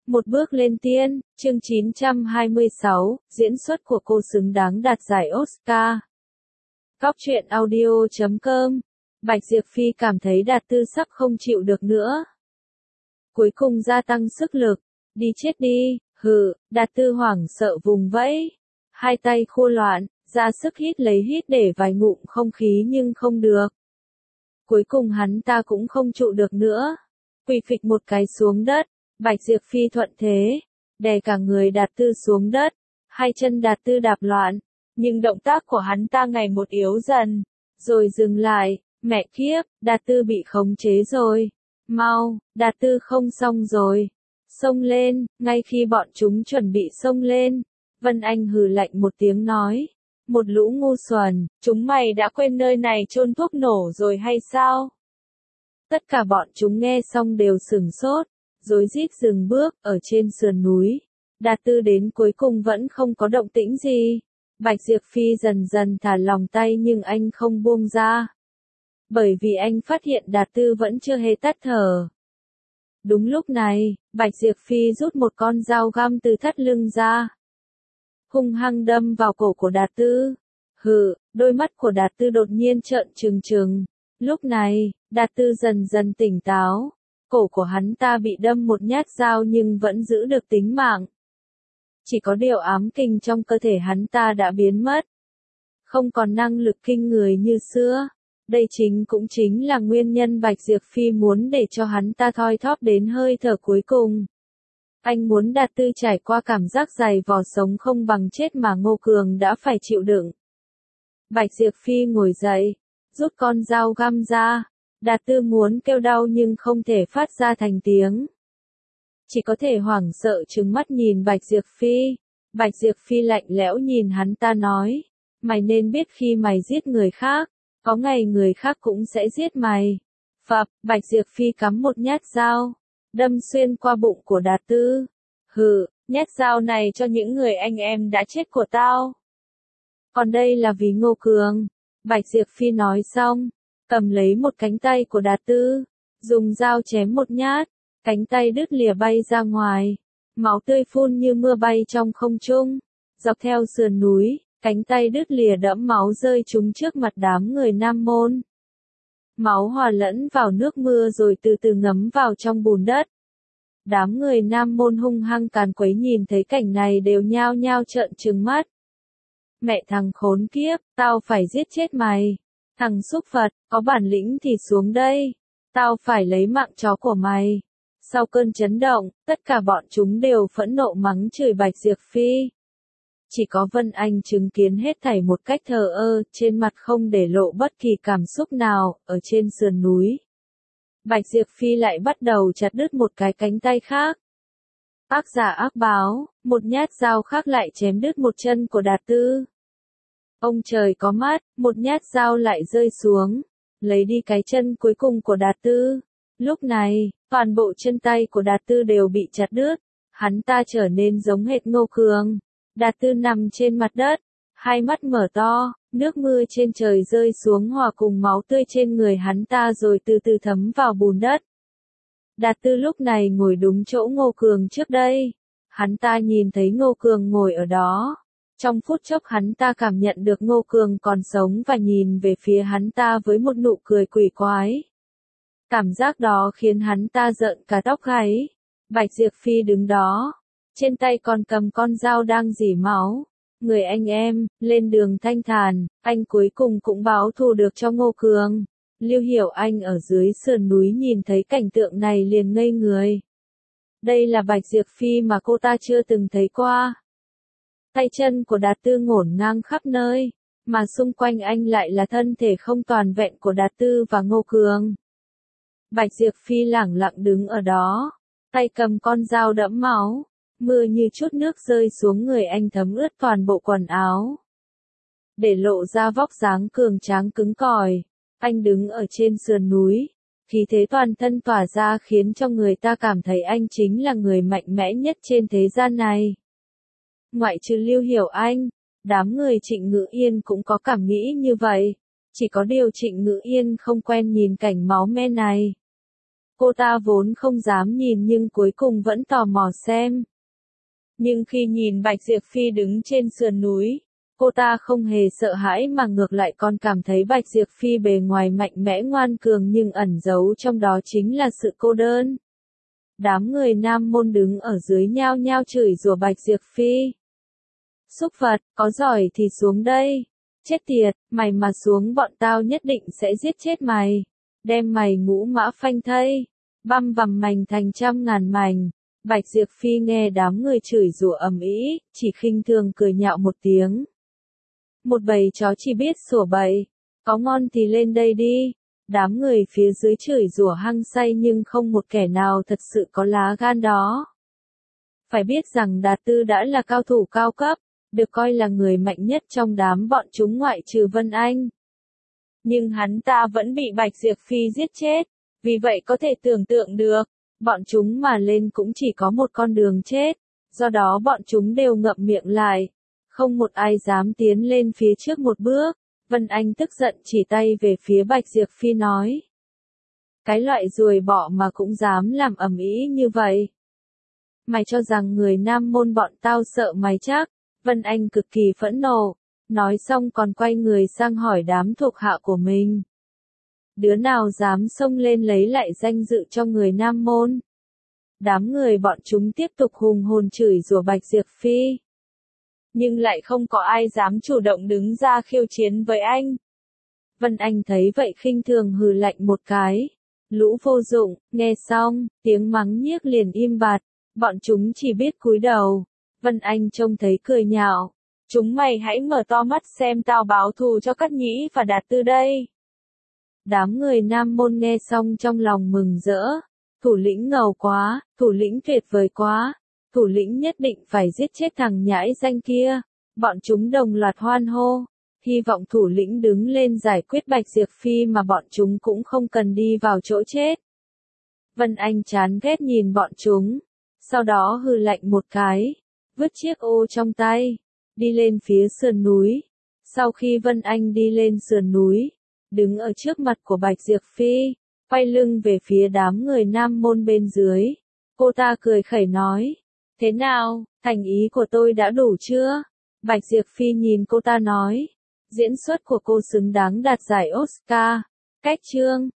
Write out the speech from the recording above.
Một bước lên tiên, chương 926, diễn xuất của cô xứng đáng đạt giải Oscar. Góc truyện audio.com. Bạch Diệp Phi cảm thấy Đạt Tư sắp không chịu được nữa. Cuối cùng gia tăng sức lực. Đi chết đi, hừ, Đạt Tư hoảng sợ vùng vẫy. Hai tay khô loạn, ra sức hít để vài ngụm không khí nhưng không được. Cuối cùng hắn ta cũng không trụ được nữa. Quỳ phịch một cái xuống đất. Bạch Diệp Phi thuận thế, đè cả người Đạt Tư xuống đất, hai chân Đạt Tư đạp loạn, nhưng động tác của hắn ta ngày một yếu dần, rồi dừng lại, mẹ kiếp, Đạt Tư bị khống chế rồi, mau, Đạt Tư không xong rồi, xông lên, ngay khi bọn chúng chuẩn bị xông lên, Vân Anh hừ lạnh một tiếng nói, một lũ ngu xuẩn, chúng mày đã quên nơi này chôn thuốc nổ rồi hay sao? Tất cả bọn chúng nghe xong đều sửng sốt. Rối rít dừng bước, ở trên sườn núi. Đạt Tư đến cuối cùng vẫn không có động tĩnh gì. Bạch Diệp Phi dần dần thả lòng tay nhưng anh không buông ra. Bởi vì anh phát hiện Đạt Tư vẫn chưa hề tắt thở. Đúng lúc này, Bạch Diệp Phi rút một con dao găm từ thắt lưng ra. Hung hăng đâm vào cổ của Đạt Tư. Hừ, đôi mắt của Đạt Tư đột nhiên trợn trừng trừng. Lúc này, Đạt Tư dần dần tỉnh táo. Cổ của hắn ta bị đâm một nhát dao nhưng vẫn giữ được tính mạng. Chỉ có điều ám kinh trong cơ thể hắn ta đã biến mất. Không còn năng lực kinh người như xưa. Đây cũng chính là nguyên nhân Bạch Diệp Phi muốn để cho hắn ta thoi thóp đến hơi thở cuối cùng. Anh muốn Đạt Tư trải qua cảm giác dày vò sống không bằng chết mà Ngô Cường đã phải chịu đựng. Bạch Diệp Phi ngồi dậy, rút con dao găm ra. Đạt Tư muốn kêu đau nhưng không thể phát ra thành tiếng. Chỉ có thể hoảng sợ trừng mắt nhìn Bạch Diệp Phi. Bạch Diệp Phi lạnh lẽo nhìn hắn ta nói. Mày nên biết khi mày giết người khác, có ngày người khác cũng sẽ giết mày. Phập, Bạch Diệp Phi cắm một nhát dao, đâm xuyên qua bụng của Đạt Tư. Hừ, nhát dao này cho những người anh em đã chết của tao. Còn đây là vì Ngô Cường. Bạch Diệp Phi nói xong. Cầm lấy một cánh tay của Đạt Tư, dùng dao chém một nhát, cánh tay đứt lìa bay ra ngoài, máu tươi phun như mưa bay trong không trung, dọc theo sườn núi, cánh tay đứt lìa đẫm máu rơi trúng trước mặt đám người Nam Môn. Máu hòa lẫn vào nước mưa rồi từ từ ngấm vào trong bùn đất. Đám người Nam Môn hung hăng càn quấy nhìn thấy cảnh này đều nhao nhao trợn trừng mắt. Mẹ thằng khốn kiếp, tao phải giết chết mày. Thằng xúc vật, có bản lĩnh thì xuống đây. Tao phải lấy mạng chó của mày. Sau cơn chấn động, tất cả bọn chúng đều phẫn nộ mắng chửi Bạch Diệp Phi. Chỉ có Vân Anh chứng kiến hết thảy một cách thờ ơ, trên mặt không để lộ bất kỳ cảm xúc nào, ở trên sườn núi. Bạch Diệp Phi lại bắt đầu chặt đứt một cái cánh tay khác. Ác giả ác báo, một nhát dao khác lại chém đứt một chân của Đạt Tư. Ông trời có mắt, một nhát dao lại rơi xuống, lấy đi cái chân cuối cùng của Đạt Tư. Lúc này, toàn bộ chân tay của Đạt Tư đều bị chặt đứt, hắn ta trở nên giống hệt Ngô Cường. Đạt Tư nằm trên mặt đất, hai mắt mở to, nước mưa trên trời rơi xuống hòa cùng máu tươi trên người hắn ta rồi từ từ thấm vào bùn đất. Đạt Tư lúc này ngồi đúng chỗ Ngô Cường trước đây, hắn ta nhìn thấy Ngô Cường ngồi ở đó. Trong phút chốc hắn ta cảm nhận được Ngô Cường còn sống và nhìn về phía hắn ta với một nụ cười quỷ quái. Cảm giác đó khiến hắn ta rợn cả tóc gáy. Bạch Diệp Phi đứng đó, trên tay còn cầm con dao đang rỉ máu. Người anh em, lên đường thanh thản, anh cuối cùng cũng báo thù được cho Ngô Cường. Lưu Hiểu Anh ở dưới sườn núi nhìn thấy cảnh tượng này liền ngây người. Đây là Bạch Diệp Phi mà cô ta chưa từng thấy qua. Tay chân của Đạt Tư ngổn ngang khắp nơi, mà xung quanh anh lại là thân thể không toàn vẹn của Đạt Tư và Ngô Cường. Bạch Diệp Phi lẳng lặng đứng ở đó, tay cầm con dao đẫm máu, mưa như chút nước rơi xuống người anh thấm ướt toàn bộ quần áo. Để lộ ra vóc dáng cường tráng cứng cỏi, anh đứng ở trên sườn núi, khí thế toàn thân tỏa ra khiến cho người ta cảm thấy anh chính là người mạnh mẽ nhất trên thế gian này. Ngoại trừ Lưu Hiểu Anh, đám người Trịnh Ngữ Yên cũng có cảm nghĩ như vậy. Chỉ có điều Trịnh Ngữ Yên không quen nhìn cảnh máu me này. Cô ta vốn không dám nhìn nhưng cuối cùng vẫn tò mò xem. Nhưng khi nhìn Bạch Diệp Phi đứng trên sườn núi, cô ta không hề sợ hãi mà ngược lại còn cảm thấy Bạch Diệp Phi bề ngoài mạnh mẽ ngoan cường nhưng ẩn giấu trong đó chính là sự cô đơn. Đám người Nam Môn đứng ở dưới nhao nhao chửi rủa Bạch Diệp Phi. Súc vật, có giỏi thì xuống đây. Chết tiệt, mày mà xuống bọn tao nhất định sẽ giết chết mày. Đem mày ngũ mã phanh thây. Băm vằm mảnh thành trăm ngàn mảnh. Bạch Diệp Phi nghe đám người chửi rủa ầm ĩ, chỉ khinh thường cười nhạo một tiếng. Một bầy chó chỉ biết sủa bậy. Có ngon thì lên đây đi. Đám người phía dưới chửi rủa hăng say nhưng không một kẻ nào thật sự có lá gan đó. Phải biết rằng Đạt Tư đã là cao thủ cao cấp, được coi là người mạnh nhất trong đám bọn chúng ngoại trừ Vân Anh. Nhưng hắn ta vẫn bị Bạch Diệp Phi giết chết, vì vậy có thể tưởng tượng được, bọn chúng mà lên cũng chỉ có một con đường chết, do đó bọn chúng đều ngậm miệng lại, không một ai dám tiến lên phía trước một bước. Vân Anh tức giận chỉ tay về phía Bạch Diệp Phi nói. Cái loại ruồi bọ mà cũng dám làm ầm ĩ như vậy. Mày cho rằng người Nam Môn bọn tao sợ mày chắc? Vân Anh cực kỳ phẫn nộ, nói xong còn quay người sang hỏi đám thuộc hạ của mình. Đứa nào dám xông lên lấy lại danh dự cho người Nam Môn? Đám người bọn chúng tiếp tục hùng hồn chửi rủa Bạch Diệp Phi. Nhưng lại không có ai dám chủ động đứng ra khiêu chiến với anh. Vân Anh thấy vậy khinh thường hừ lạnh một cái. Lũ vô dụng, nghe xong, tiếng mắng nhiếc liền im bặt, bọn chúng chỉ biết cúi đầu. Vân Anh trông thấy cười nhạo. Chúng mày hãy mở to mắt xem tao báo thù cho Cát Nhĩ và Đạt Tư đây. Đám người Nam Môn nghe xong trong lòng mừng rỡ. Thủ lĩnh ngầu quá, thủ lĩnh tuyệt vời quá. Thủ lĩnh nhất định phải giết chết thằng nhãi danh kia. Bọn chúng đồng loạt hoan hô. Hy vọng thủ lĩnh đứng lên giải quyết Bạch Diệp Phi mà bọn chúng cũng không cần đi vào chỗ chết. Vân Anh chán ghét nhìn bọn chúng. Sau đó hừ lạnh một cái. Vứt chiếc ô trong tay. Đi lên phía sườn núi. Sau khi Vân Anh đi lên sườn núi. Đứng ở trước mặt của Bạch Diệp Phi. Quay lưng về phía đám người Nam Môn bên dưới. Cô ta cười khẩy nói. Thế nào, thành ý của tôi đã đủ chưa? Bạch Diệp Phi nhìn cô ta nói. Diễn xuất của cô xứng đáng đạt giải Oscar. Cách chương